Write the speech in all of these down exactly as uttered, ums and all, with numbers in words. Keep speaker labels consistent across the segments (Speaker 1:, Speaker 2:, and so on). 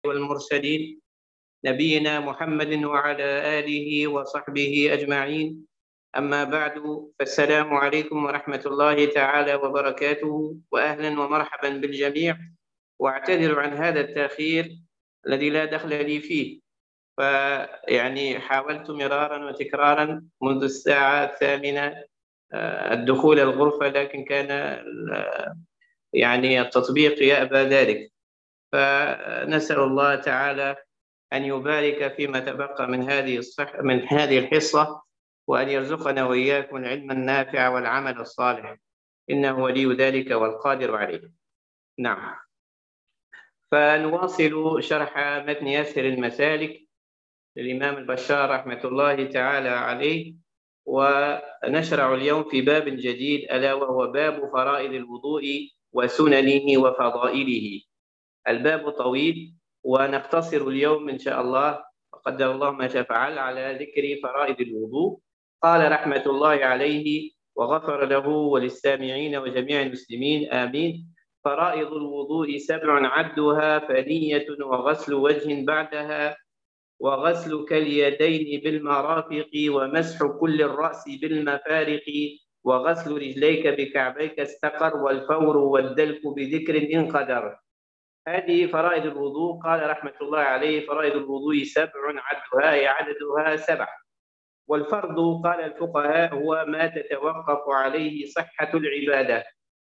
Speaker 1: والمرسلين نبينا محمد وعلى آله وصحبه أجمعين. أما بعد، فالسلام عليكم ورحمة الله تعالى وبركاته، وأهلا ومرحبا بالجميع. وأعتذر عن هذا التأخير الذي لا دخل لي فيه، فيعني حاولت مرارا وتكرارا منذ الساعة الثامنة الدخول الغرفة، لكن كان يعني التطبيق يأبى ذلك. فنسأل الله تعالى أن يبارك فيما تبقى من هذه الصح من هذه الحصة، وأن يرزقنا وإياكم العلم النافع والعمل الصالح، إنه ولي ذلك والقادر عليه. نعم، فنواصل شرح متن يسر المسالك للإمام البشار رحمة الله تعالى عليه، ونشرع اليوم في باب جديد، ألا وهو باب فرائض الوضوء وسننه وفضائله. الباب طويل ونختصر اليوم إن شاء الله، وقدر الله ما شاء فعل، على ذكر فرائض الوضوء. قال رحمة الله عليه وغفر له وللسامعين وجميع المسلمين آمين: فرائض الوضوء سبع عدها، فنية وغسل وجه بعدها، وغسلك اليدين بالمرافق، ومسح كل الرأس بالمفارق، وغسل رجليك بكعبيك استقر، والفور والدلك بذكر إن قدر. هذه فرائض الوضوء. قال رحمة الله عليه: فرائض الوضوء سبع عدها، أي عددها سبع. والفرض قال الفقهاء هو ما تتوقف عليه صحة العبادة.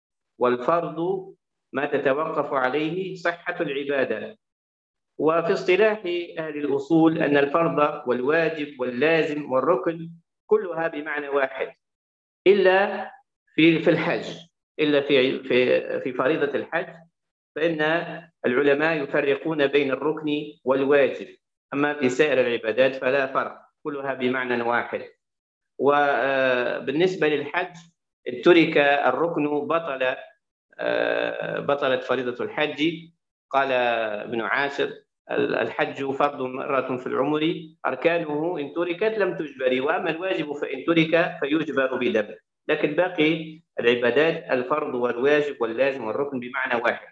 Speaker 1: والفرض ما تتوقف عليه صحة العبادة. وفي اصطلاح أهل الأصول أن الفرض والواجب واللازم والركن كلها بمعنى واحد، إلا في في الحج، إلا في في في فريضة الحج، فإن العلماء يفرقون بين الركن والواجب. أما في سائر العبادات فلا فرق، كلها بمعنى واحد. وبالنسبة للحج إن ترك الركن بطل بطلت فريضة الحج. قال ابن عاشر: الحج فرض مرة في العمر، أركانه إن تركت لم تجبر، وأما الواجب فإن ترك فيجبر بدم. لكن باقي العبادات الفرض والواجب واللازم والركن بمعنى واحد،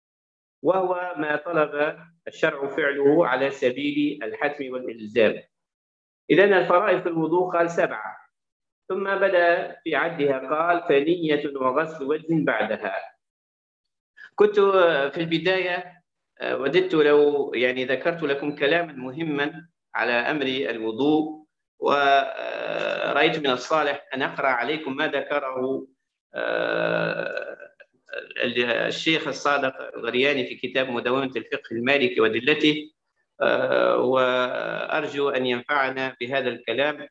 Speaker 1: وهو ما طلب الشرع فعله على سبيل الحتم والإلزام. إذن الفرائض في الوضوء قال سبعة، ثم بدأ في عدها قال: فنية وغسل وجه بعدها. كنت في البداية وددت لو يعني ذكرت لكم كلاما مهما على أمر الوضوء، ورأيت من الصالح أن أقرأ عليكم ما ذكره الشيخ الصادق الغرياني في كتاب مدونة الفقه المالكي وأدلته، وأرجو أن ينفعنا بهذا الكلام.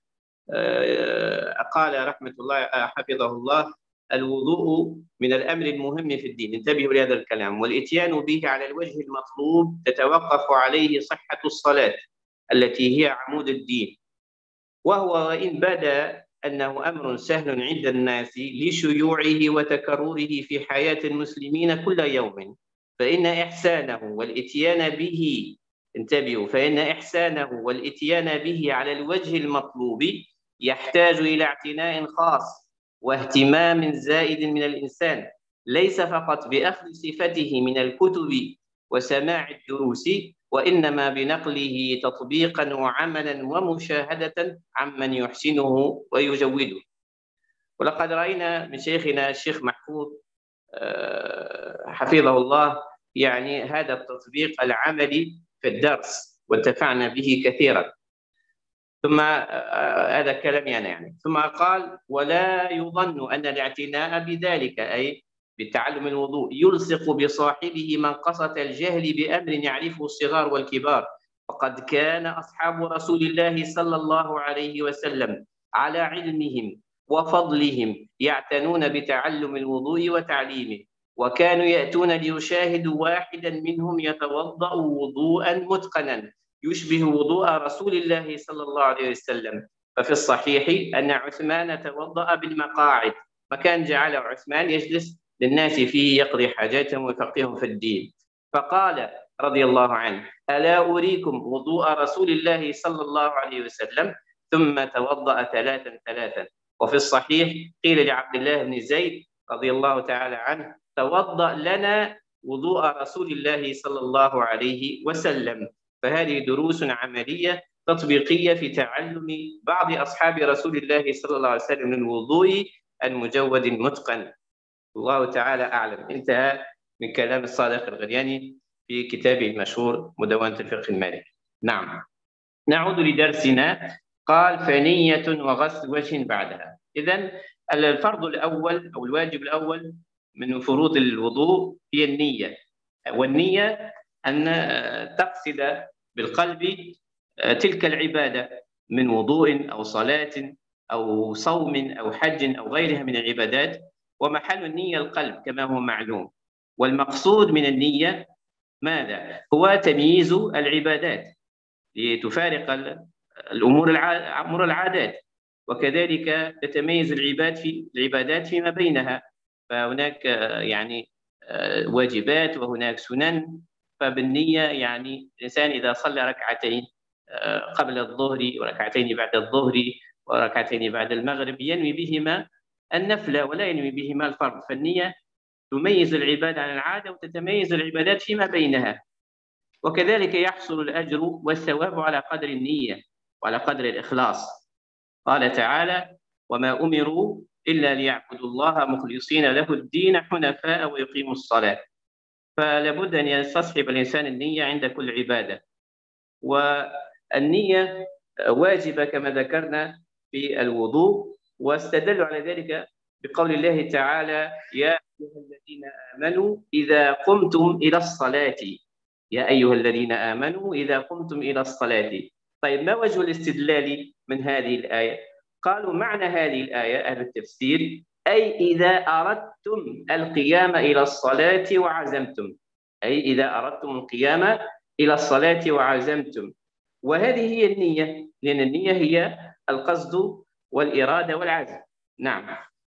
Speaker 1: قال رحمة الله حفظه الله: الوضوء من الأمر المهم في الدين، انتبهوا لهذا الكلام، والإتيان به على الوجه المطلوب تتوقف عليه صحة الصلاة التي هي عمود الدين. وهو وإن بدا أنه أمر سهل عند الناس لشيوعه وتكرره في حياة المسلمين كل يوم، فإن إحسانه والإتيان به انتبهوا فإن إحسانه والإتيان به على الوجه المطلوب يحتاج إلى اعتناء خاص واهتمام زائد من الإنسان، ليس فقط بأخذ صفته من الكتب وسماع الدروس، وإنما بنقله تطبيقا وعملا ومشاهدة عمن يحسنه ويجوده. ولقد رأينا من شيخنا الشيخ محفوظ حفظه الله يعني هذا التطبيق العملي في الدرس، وانتفعنا به كثيرا. ثم هذا كلامي أنا يعني ثم قال: ولا يظن أن الاعتناء بذلك أي بتعلم الوضوء يلصق بصاحبه منقصة الجهل بأمر يعرفه الصغار والكبار، فقد كان أصحاب رسول الله صلى الله عليه وسلم على علمهم وفضلهم يعتنون بتعلم الوضوء وتعليمه، وكانوا يأتون ليشاهدوا واحدا منهم يتوضأ وضوءا متقنا يشبه وضوء رسول الله صلى الله عليه وسلم. ففي الصحيح أن عثمان توضأ بالمقاعد، فكان جعل عثمان يجلس للناس فيه يقضي حاجاتهم ويفقههم في الدين. فقال رضي الله عنه: ألا أريكم وضوء رسول الله صلى الله عليه وسلم؟ ثم توضأ ثلاثا ثلاثا. وفي الصحيح قيل لعبد الله بن زيد رضي الله تعالى عنه: توضأ لنا وضوء رسول الله صلى الله عليه وسلم. فهذه دروس عملية تطبيقية في تعلم بعض أصحاب رسول الله صلى الله عليه وسلم الوضوء المجود المتقن. الله تعالى أعلم. انتهى من كلام الصادق الغرياني في كتابه المشهور مدونة الفقه المالكي. نعم، نعود لدرسنا. قال فنية وغسل وجه بعدها. إذن الفرض الأول أو الواجب الأول من فروض الوضوء هي النية، والنية أن تقصد بالقلب تلك العبادة من وضوء أو صلاة أو صوم أو حج أو غيرها من العبادات، ومحل النية القلب كما هو معلوم. والمقصود من النية ماذا؟ هو تمييز العبادات لتفارق الأمور أمور العادات، وكذلك تتميز العباد في العبادات فيما بينها، فهناك يعني واجبات وهناك سنن. فبالنية يعني الإنسان إذا صلى ركعتين قبل الظهر وركعتين بعد الظهر وركعتين بعد المغرب ينوي بهما النفل ولا ينوي بهما الفرض، فالنية تميز العبادة عن العادة وتتميز العبادات فيما بينها. وكذلك يحصل الأجر والثواب على قدر النية وعلى قدر الإخلاص. قال تعالى وما أمروا إلا ليعبدوا الله مخلصين له الدين حنفاء ويقيموا الصلاة. فلابد أن يستصحب الإنسان النية عند كل عبادة، والنية واجبة كما ذكرنا في الوضوء، واستدلوا على ذلك بقول الله تعالى يا أيها الذين آمنوا إذا قمتم إلى الصلاة. يا أيها الذين آمنوا إذا قمتم إلى الصلاة. طيب، ما وجه الاستدلال من هذه الآية؟ قالوا معنى هذه الآية أهل التفسير أي إذا أردتم القيام إلى الصلاة وعزمتم، أي إذا أردتم القيام إلى الصلاة وعزمتم. وهذه هي النية، لأن النية هي القصد والإرادة والعزم. نعم.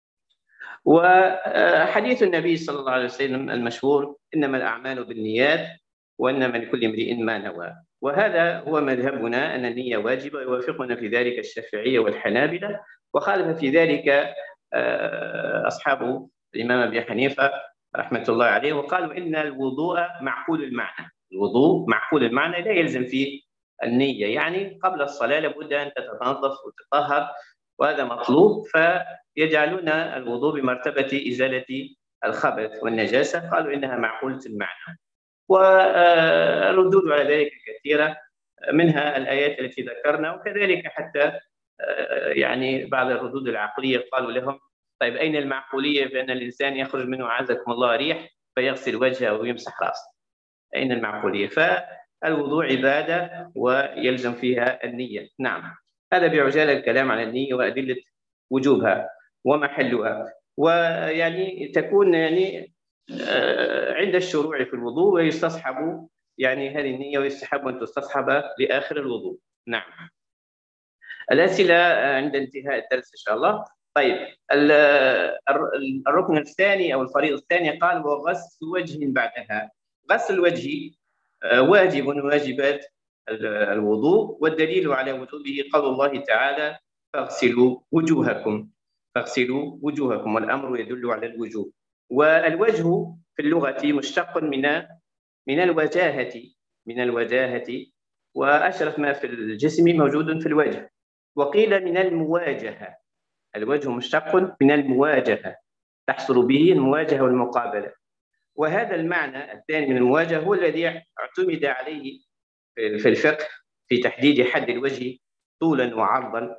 Speaker 1: وحديث النبي صلى الله عليه وسلم المشهور إنما الأعمال بالنيات وإنما لكل امرئ ما نوى. وهذا هو مذهبنا أن النية واجبة، يوافقنا في ذلك الشافعية والحنابلة، وخالف في ذلك أصحاب الإمام أبي حنيفة رحمة الله عليه، وقالوا إن الوضوء معقول المعنى. الوضوء معقول المعنى لا يلزم فيه النية، يعني قبل الصلاة لابد أن تتنظف وتطهر، وهذا مطلوب، فيجعلون الوضوء بمرتبة إزالة الخبث والنجاسة. قالوا إنها معقولة المعنى، والردود على ذلك كثيرة، منها الآيات التي ذكرنا، وكذلك حتى يعني بعض الردود العقلية قالوا لهم طيب أين المعقولية بأن الإنسان يخرج منه عزكم الله ريح فيغسل وجهه ويمسح رأسه؟ أين المعقولية؟ فالوضوء عبادة ويلزم فيها النية. نعم، هذا بعجالة الكلام على النية وأدلة وجوبها ومحلها. ويعني تكون يعني عند الشروع في الوضوء ويستصحب يعني هذه النية ويستحب أن تستصحب لآخر الوضوء. نعم. الأسئلة عند انتهاء الدرس إن شاء الله. طيب، الركن الثاني أو الفريضة الثانية قال وغسل وجه بعدها. غسل الوجه واجب من واجبات الوضوء، والدليل على وجوبه قول الله تعالى فاغسلوا وجوهكم. فاغسلوا وجوهكم، والأمر يدل على الوجوب. والوجه في اللغة مشتق من من الوجاهة من الوجاهة وأشرف ما في الجسم موجود في الوجه. وقيل من المواجهة، الوجه مشتق من المواجهة، تحصل به المواجهة والمقابلة. وهذا المعنى الثاني من المواجهة هو الذي اعتمد عليه في الفقه في تحديد حد الوجه طولا وعرضا،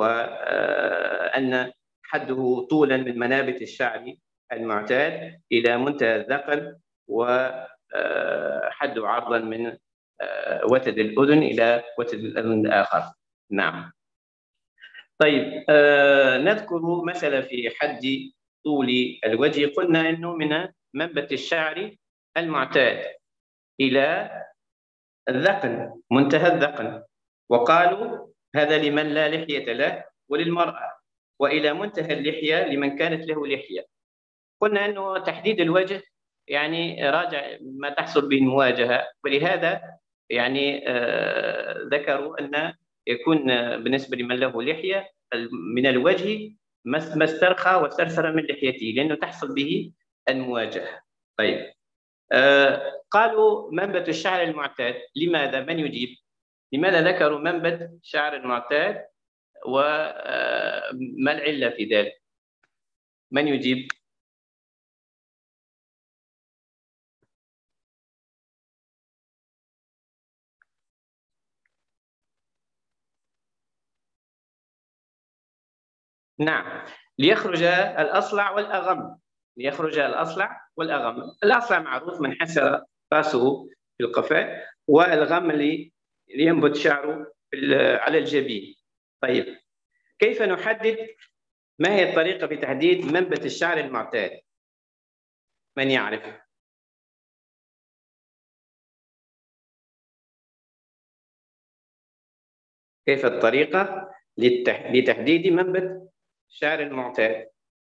Speaker 1: وأن حده طولا من منابت الشعر المعتاد إلى منتهى الذقن، وحد عرضا من وتد الأذن إلى وتد الأذن الآخر. نعم. طيب، آه نذكر مثلا في حد طول الوجه. قلنا أنه من منبت الشعر المعتاد إلى الذقن، منتهى الذقن، وقالوا هذا لمن لا لحية له وللمرأة، وإلى منتهى اللحية لمن كانت له لحية. قلنا أنه تحديد الوجه يعني راجع ما تحصل به المواجهة، ولهذا يعني آه ذكروا أن يكون بالنسبة لمن له لحية من الوجه ما استرخى واسترسل من لحيته، لأنه تحصل به المواجهة. طيب، آه قالوا منبت الشعر المعتاد، لماذا؟ من يجيب؟ لماذا ذكروا منبت الشعر المعتاد وما العلة في ذلك؟ من يجيب؟ نعم، ليخرج الأصلع والأغم. ليخرج الأصلع والأغم. الأصلع معروف، من حسر رأسه في القفاء، والغم اللي ينبت شعره على الجبين. طيب، كيف نحدد؟ ما هي الطريقة في تحديد منبت الشعر المعتاد؟ من يعرف؟ كيف الطريقة لتحديد منبت الشعر المعتاد؟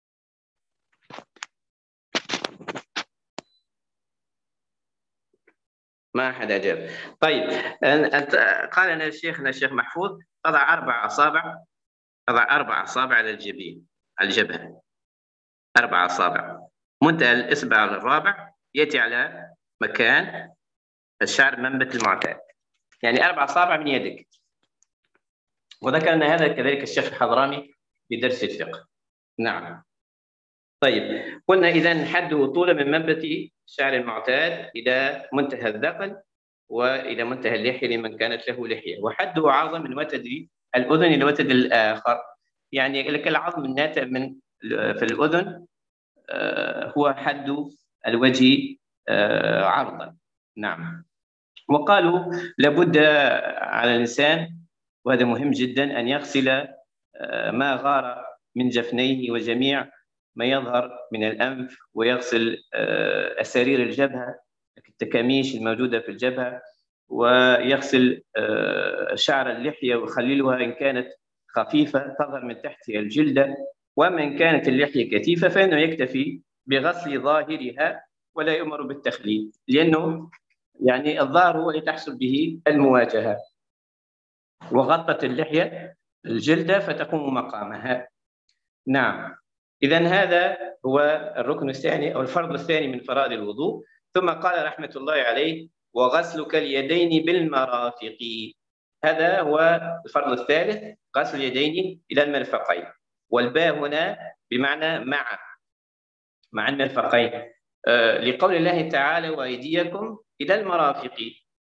Speaker 1: ما أحد أجاب. طيب، أنت قال لنا شيخنا الشيخ محفوظ تضع أربع أصابع، تضع أربع أصابع على الجبين، على الجبهة، أربع أصابع، منتهى الإصبع الرابع يأتي على مكان الشعر منبت المعتاد، يعني أربع أصابع من يدك. وذكرنا هذا كذلك الشيخ الحضرامي في درس الفقه. نعم. طيب، قلنا إذا حده طولا من منبت الشعر المعتاد إلى منتهى الذقن وإلى منتهى اللحية لمن كانت له لحية، وحده عظم من وتد الأذن إلى وتد الآخر، يعني كالعظم الناتئ من في الأذن هو حد الوجه عرضا. نعم. وقالوا لابد على الإنسان، وهذا مهم جدا، أن يغسل ما غار من جفنيه وجميع ما يظهر من الأنف، ويغسل أسارير الجبهة، التكاميش الموجودة في الجبهة، ويغسل شعر اللحية ويخللها إن كانت خفيفة تظهر من تحتها الجلدة، وأما إن كانت اللحية كثيفة فإنه يكتفي بغسل ظاهرها ولا يؤمر بالتخليل، لأنه يعني الظاهر هو اللي تحصل به المواجهة، وغطت اللحية الجلدة فتقوم مقامها. نعم. إذا هذا هو الركن الثاني أو الفرض الثاني من فرائض الوضوء. ثم قال رحمة الله عليه: وغسلك اليدين بالمرافق. هذا هو الفرض الثالث، غسل اليدين إلى المرفقين، والباء هنا بمعنى مع مع المرفقين، آه لقول الله تعالى: وأيديكم إلى المرافق.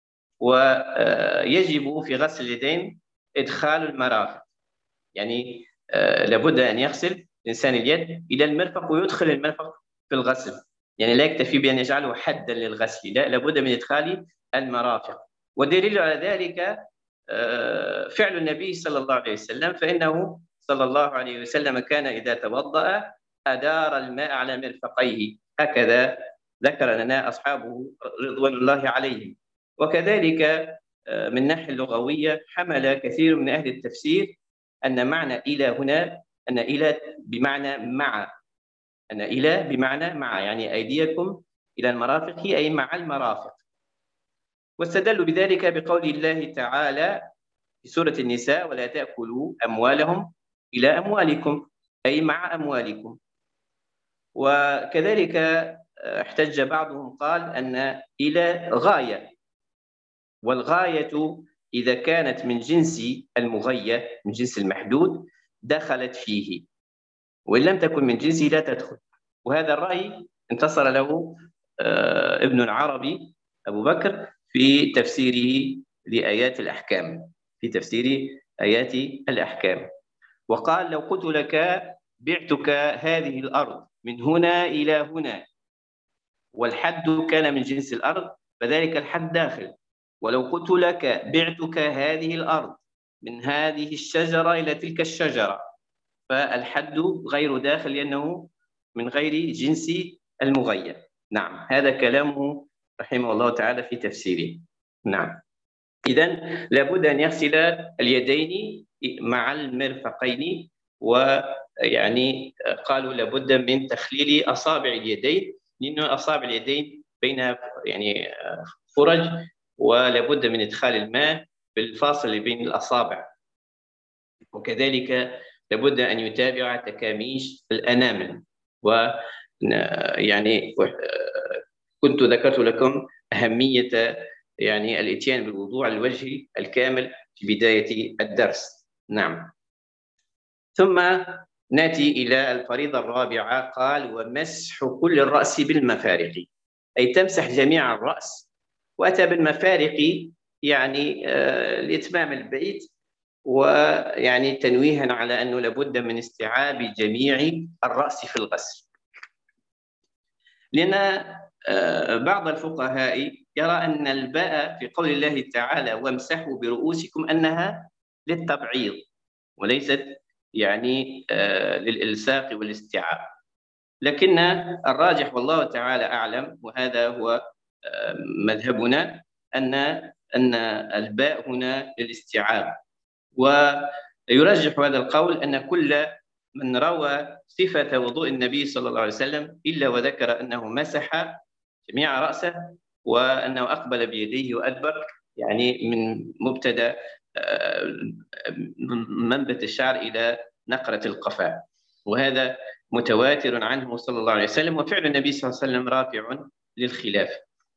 Speaker 1: ويجب في غسل اليدين إدخال المرافق، يعني آه لابد أن يغسل الإنسان اليد إلى المرفق ويدخل المرفق في الغسل، يعني لا يكتفي بأن يجعله حدا للغسل، لا، لابد من إدخال المرافق. والدليل على ذلك آه فعل النبي صلى الله عليه وسلم، فإنه صلى الله عليه وسلم كان إذا توضأ أدار الماء على مرفقيه، هكذا ذكر لنا أصحابه رضوان الله عليهم. وكذلك آه من الناحية اللغوية حمل كثير من أهل التفسير أن معنى إلى هنا أن إلى بمعنى مع، أن إلى بمعنى مع، يعني أيديكم إلى المرافق هي أي مع المرافق. واستدلوا بذلك بقول الله تعالى في سورة النساء: ولا تأكلوا أموالهم إلى أموالكم، أي مع أموالكم. وكذلك احتج بعضهم قال أن إلى غاية، والغاية إذا كانت من جنس المغية، من جنس المحدود، دخلت فيه، وإن لم تكن من جنسه لا تدخل. وهذا الرأي انتصر له ابن العربي أبو بكر في تفسيره لآيات الأحكام، في تفسير آيات الأحكام، وقال: لو قلت لك بعتك هذه الأرض من هنا إلى هنا، والحد كان من جنس الأرض فذلك الحد داخل. ولو قلت لك بعتك هذه الأرض من هذه الشجرة إلى تلك الشجرة، فالحد غير داخل لأنه من غير جنس المغير. نعم، هذا كلامه رحمه الله تعالى في تفسيره. نعم. إذن لابد أن يغسل اليدين مع المرفقين، ويعني قالوا لابد من تخليل أصابع اليدين، لأن أصابع اليدين بين يعني فرج، ولابد من إدخال الماء بالفاصل بين الأصابع. وكذلك لابد أن يتابع تكاميش الأنامل، ويعني كنت ذكرت لكم أهمية يعني الإتيان بالوضوء على الوجه الكامل في بداية الدرس. نعم. ثم نأتي إلى الفريضة الرابعة، قال: ومسح كل الرأس بالمفارق، أي تمسح جميع الرأس. وأتى بالمفارق يعني آه لإتمام البيت، ويعني تنويها على أنه لابد من استيعاب جميع الرأس في الغسل، لأن آه بعض الفقهاء يرى أن الباء في قول الله تعالى وامسحوا برؤوسكم أنها للتبعيض وليست يعني آه للإلصاق والاستيعاب، لكن الراجح والله تعالى أعلم، وهذا هو آه مذهبنا، أن أن الباء هنا للاستيعاب. ويرجح هذا القول أن كل من روى صفة وضوء النبي صلى الله عليه وسلم إلا وذكر أنه مسح جميع رأسه وأنه أقبل بيديه وأدبر، يعني من مبتدأ منبت الشعر إلى نقرة القفاء، وهذا متواتر عنه صلى الله عليه وسلم، وفعل النبي صلى الله عليه وسلم رافع للخلاف.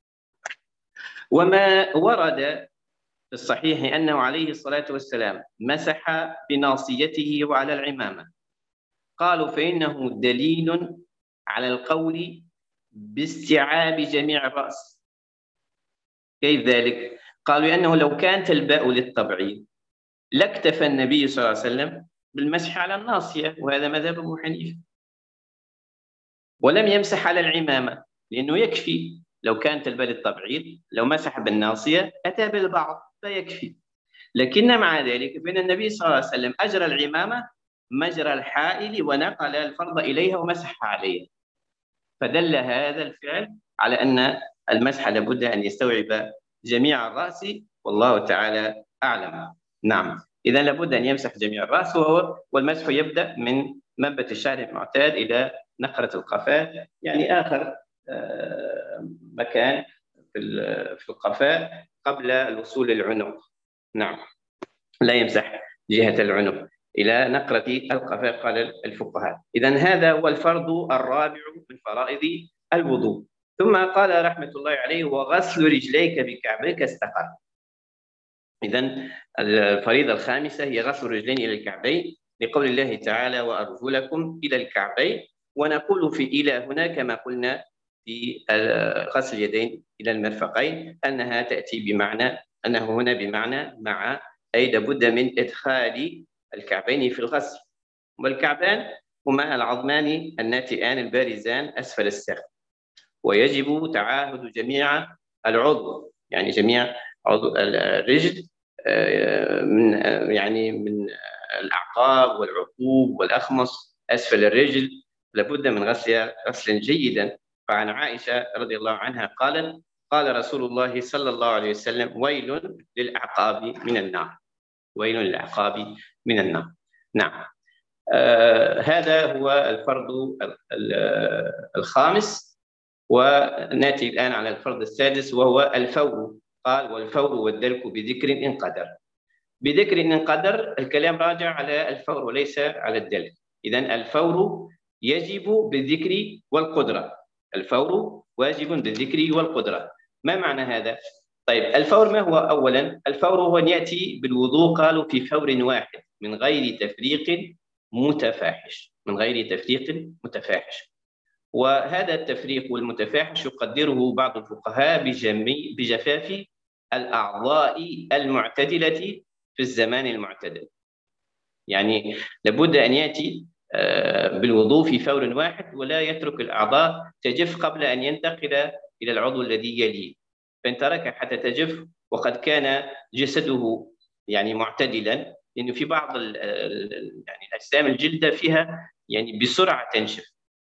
Speaker 1: وما ورد في الصحيح أنه عليه الصلاة والسلام مسح بناصيته وعلى العمامة، قالوا فإنه دليل على القول باستيعاب جميع الرأس. كيف ذلك؟ قالوا لأنه لو كانت الباء للتبعيض لاكتفى النبي صلى الله عليه وسلم بالمسح على الناصية، وهذا مذهب أبو حنيفة، ولم يمسح على العمامة لأنه يكفي. لو كانت الباء للتبعيض لو مسح بالناصية أتى بالبعض فيكفي، لكن مع ذلك فإن النبي صلى الله عليه وسلم أجرى العمامة مجرى الحائل ونقل الفرض إليها ومسح عليها، فدل هذا الفعل على أن المسح لابد أن يستوعب جميع الرأس، والله تعالى أعلم. نعم، إذا لابد أن يمسح جميع الرأس، وهو والمسح يبدأ من منبت الشعر المعتاد إلى نقرة القفاء، يعني آخر مكان في القفاء قبل الوصول للعنق. نعم، لا يمسح جهة العنق إلى نقرة القفاء قال الفقهاء. إذن هذا هو الفرض الرابع من فرائض الوضوء. ثم قال رحمة الله عليه: وغسل رجليك بكعبيك استقر. إذن الفريضة الخامسة هي غسل الرجلين إلى الكعبين، لقول الله تعالى: وأرجلكم إلى الكعبين. ونقول في إلى هنا كما قلنا في غسل اليدين إلى المرفقين أنها تأتي بمعنى أنه هنا بمعنى مع، أي لابد من إدخال الكعبين في الغسل. والكعبان هما العظمان الناتئان البارزان أسفل الساق، ويجب تعاهد جميع العضو، يعني جميع عضو الرجل من يعني من الأعقاب والعقوب والأخمص أسفل الرجل لابد من غسلها غسلا جيدا. فعن عائشة رضي الله عنها قالت: قال رسول الله صلى الله عليه وسلم: ويل للأعقاب من النار، ويل للأعقاب من النار. نعم، آه هذا هو الفرض الخامس. ونأتي الآن على الفرض السادس وهو الفور. قال: والفور والدلك بذكر إن قدر. بذكر إن قدر، الكلام راجع على الفور وليس على الدلك. إذن الفور يجب بالذكر والقدرة، الفور واجب بالذكر والقدرة. ما معنى هذا؟ طيب، الفور ما هو؟ أولا الفور هو أن يأتي بالوضوء قالوا في فور واحد من غير تفريق متفاحش، من غير تفريق متفاحش. وهذا التفريق والمتفاحش يقدره بعض الفقهاء بجميع بجفاف الأعضاء المعتدلة في الزمان المعتدل، يعني لابد أن يأتي بالوضوء في فور واحد ولا يترك الأعضاء تجف قبل أن ينتقل إلى العضو الذي يليه، فإن ترك حتى تجف وقد كان جسده يعني معتدلا، لأنه في بعض يعني الأجسام الجلدة فيها يعني بسرعة تنشف،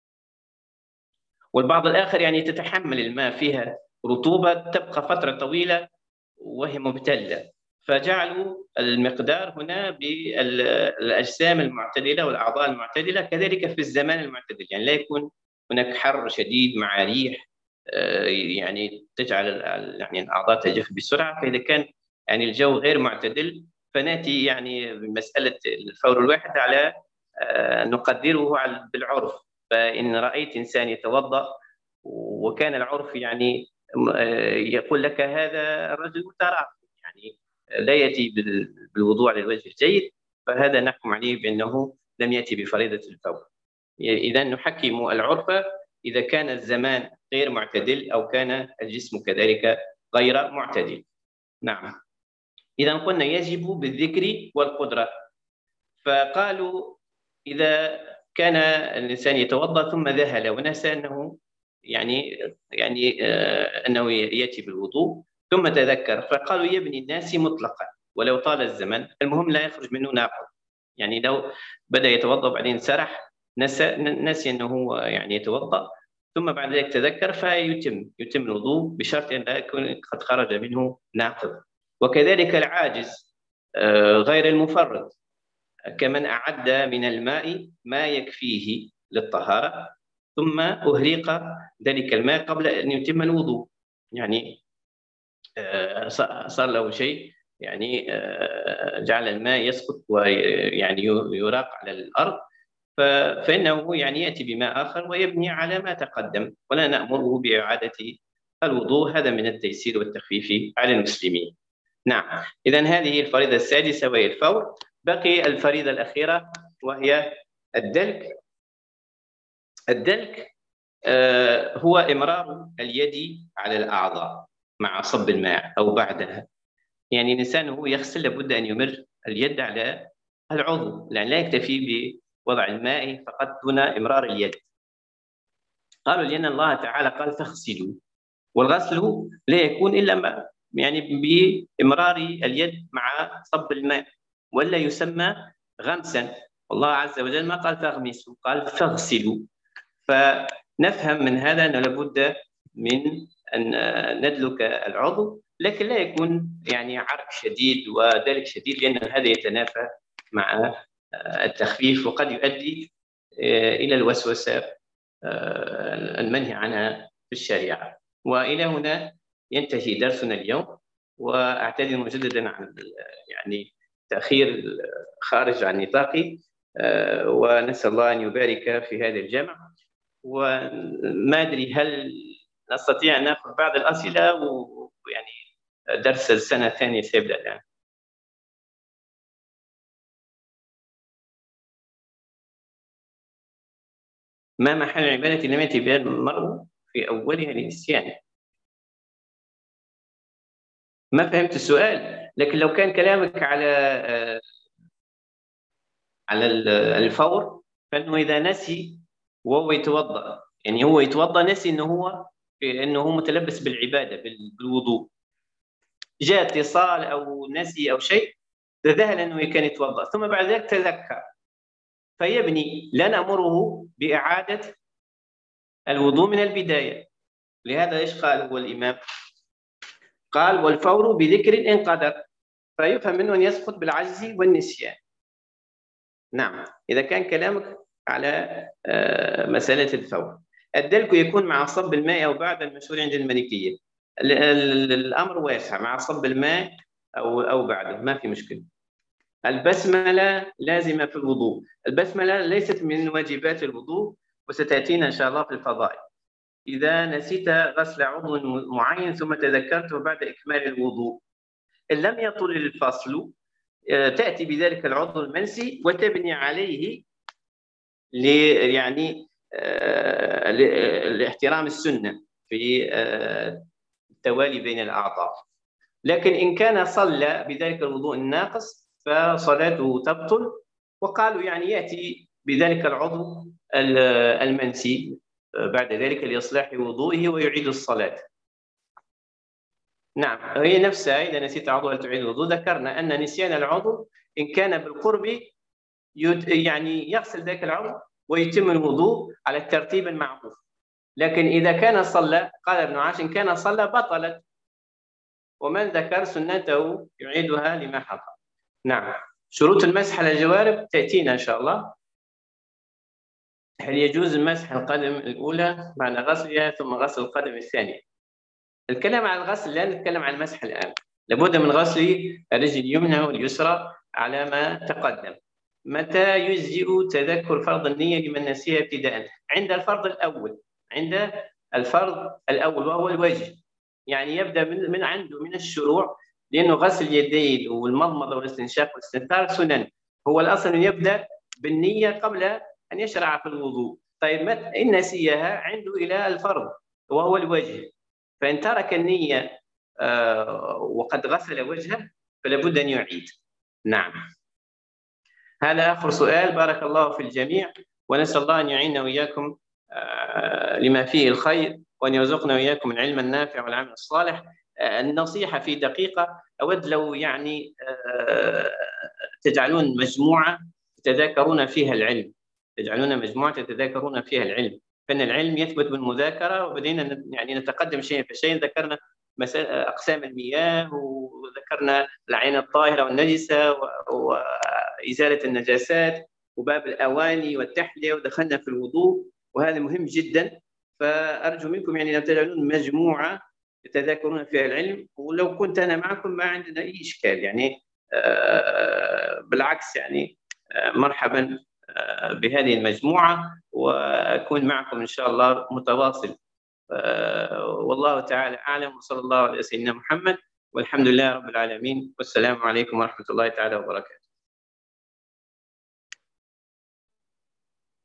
Speaker 1: والبعض الآخر يعني تتحمل الماء، فيها رطوبة تبقى فترة طويلة وهي مبتلة، فجعلوا المقدار هنا بالأجسام المعتدلة والأعضاء المعتدلة، كذلك في الزمان المعتدل، يعني لا يكون هناك حر شديد مع ريح يعني تجعل يعني الأعضاء تجف بسرعة. فإذا كان يعني الجو غير معتدل فنأتي يعني بمسألة الفور الواحد على نقدره بالعرف. فإن رأيت إنسان يتوضأ وكان العرف يعني يقول لك هذا الرجل متراخي، يعني لا يأتي بالوضوء على الوجه الجيد، فهذا نحكم عليه بأنه لم يأتي بفريضة الفور. إذا نحكم العرف إذا كان الزمان غير معتدل أو كان الجسم كذلك غير معتدل. نعم. إذا قلنا يجب بالذكر والقدرة، فقالوا إذا كان الإنسان يتوضأ ثم ذهل ونسى أنه يعني يعني آه أنه يأتي بالوضوء ثم تذكر، فقالوا يبني الناس مطلقا ولو طال الزمن، المهم لا يخرج منه ناقض. يعني لو بدأ يتوضأ بعدين سرح نسى نسي أنه يعني يتوضأ ثم بعد ذلك تذكر فيتم يتم الوضوء بشرط أن لا يكون قد خرج منه ناقض. وكذلك العاجز آه غير المفرط كمن أعد من الماء ما يكفيه للطهارة ثم أهريق ذلك الماء قبل أن يتم الوضوء، يعني صار له شيء يعني جعل الماء يسقط ويعني يراق على الأرض، فإنه يعني يأتي بماء آخر ويبني على ما تقدم ولا نأمره بإعادة الوضوء. هذا من التيسير والتخفيف على المسلمين. نعم. إذن هذه الفريضة السادسة وهي الفور. بقي الفريضة الأخيرة وهي الدلك. الدلك آه هو إمرار اليد على الأعضاء مع صب الماء أو بعدها. يعني الإنسان هو يغسل لابد أن يمر اليد على العضو، لأن لا يكتفي بوضع الماء فقط دون إمرار اليد. قالوا لأن الله تعالى قال فاغسلوا، والغسل لا يكون إلا ما يعني بإمرار اليد مع صب الماء، ولا يسمى غمسا. الله عز وجل ما قال فاغمسوا، قال فاغسلوا. فنفهم من هذا أنه لابد من أن ندلك العضو، لكن لا يكون يعني عرق شديد ودلك شديد، لأن هذا يتنافى مع التخفيف وقد يؤدي إلى الوسوسة المنهي عنها في الشريعة. وإلى هنا ينتهي درسنا اليوم، وأعتذر مجددا عن يعني تأخير خارج عن نطاقي، ونسأل الله أن يبارك في هذا الجمع. وما أدري هل نستطيع أن نأخذ بعض الأسئلة، ويعني درس السنة الثانية سيبدأ الآن. ما محل العبادة لم يأتي بها المرء في أولها للنسيان؟ ما فهمت السؤال، لكن لو كان كلامك على على الفور فإنه إذا نسي وهو يتوضأ، يعني هو يتوضأ نسي إنه هو إنه هو متلبس بالعبادة بالوضوء، جاء اتصال أو نسي أو شيء تذهل أنه كان يتوضأ ثم بعد ذلك تذكر، فيبني لا نأمره بإعادة الوضوء من البداية. لهذا إيش قال هو الإمام؟ قال والفور بذكر إن قدر، فيفهم منه أن يسقط بالعجز والنسيان. نعم. إذا كان كلامك على مسألة الفور. الدلك يكون مع صب الماء أو بعد المشهور عند المالكية. الأمر واسع، مع صب الماء أو أو بعده ما في مشكلة. البسملة لازمة في الوضوء. البسملة ليست من واجبات الوضوء، وستأتينا إن شاء الله في الفضائل. إذا نسيت غسل عضو معين ثم تذكرته بعد إكمال الوضوء إن لم يطل الفصل تأتي بذلك العضو المنسي وتبني عليه يعني لاحترام السنة في التوالي بين الأعضاء. لكن إن كان صلى بذلك الوضوء الناقص فصلاته تبطل، وقالوا يعني يأتي بذلك العضو المنسي بعد ذلك لإصلاح وضوئه ويعيد الصلاة. نعم، هي نفسها. إذا نسيت عضو هل تعيد الوضوء؟ ذكرنا أن نسيان العضو إن كان بالقرب يعني يغسل ذاك العضو ويتم الوضوء على الترتيب المعروف، لكن إذا كان صلى قال ابن عاش إن كان صلى بطلت، ومن ذكر سنته يعيدها لما حضر. نعم. شروط المسح على الجوارب تأتينا إن شاء الله. هل يجوز مسح القدم الأولى بعد غسلها ثم غسل القدم الثانية؟ الكلام عن الغسل لا نتكلم عن المسح الآن. لابد من غسل الرجل اليمنى واليسرى على ما تقدم. متى يجزئ تذكر فرض النية لمن نسيها ابتداء؟ عند الفرض الأول، عند الفرض الأول وهو الوجه. يعني يبدأ من من عنده من الشروع، لأنه غسل اليدين والمضمضة والاستنشاق والاستنثار سنن. هو الأصل أن يبدأ بالنية قبل أن يشرع في الوضوء. طيب إن نسيها عنده إلى الفرض وهو الوجه، فإن ترك النية آه وقد غسل وجهه فلا بد أن يعيد. نعم. هذا آخر سؤال. بارك الله في الجميع، ونسأل الله أن يعيننا وإياكم آه لما فيه الخير، وأن يرزقنا وإياكم العلم النافع والعمل الصالح. آه النصيحة في دقيقة، أود لو يعني آه تجعلون مجموعة تتذاكرون فيها العلم، تجعلون مجموعة تتذاكرون فيها العلم، فإن العلم يثبت بالمذاكرة. وبدينا يعني نتقدم شيء فشيء. ذكرنا أقسام المياه، وذكرنا العين الطاهرة والنجسة وإزالة النجاسات، وباب الأواني والتحلية، ودخلنا في الوضوء، وهذا مهم جدا. فأرجو منكم يعني أن تجعلون مجموعة تتذاكرون فيها العلم، ولو كنت أنا معكم ما عندنا أي إشكال يعني. بالعكس يعني مرحبا بهذه المجموعة، وأكون معكم إن شاء الله متواصل. والله تعالى أعلم، وصلى الله على سيدنا محمد، والحمد لله رب العالمين، والسلام عليكم ورحمة الله تعالى وبركاته.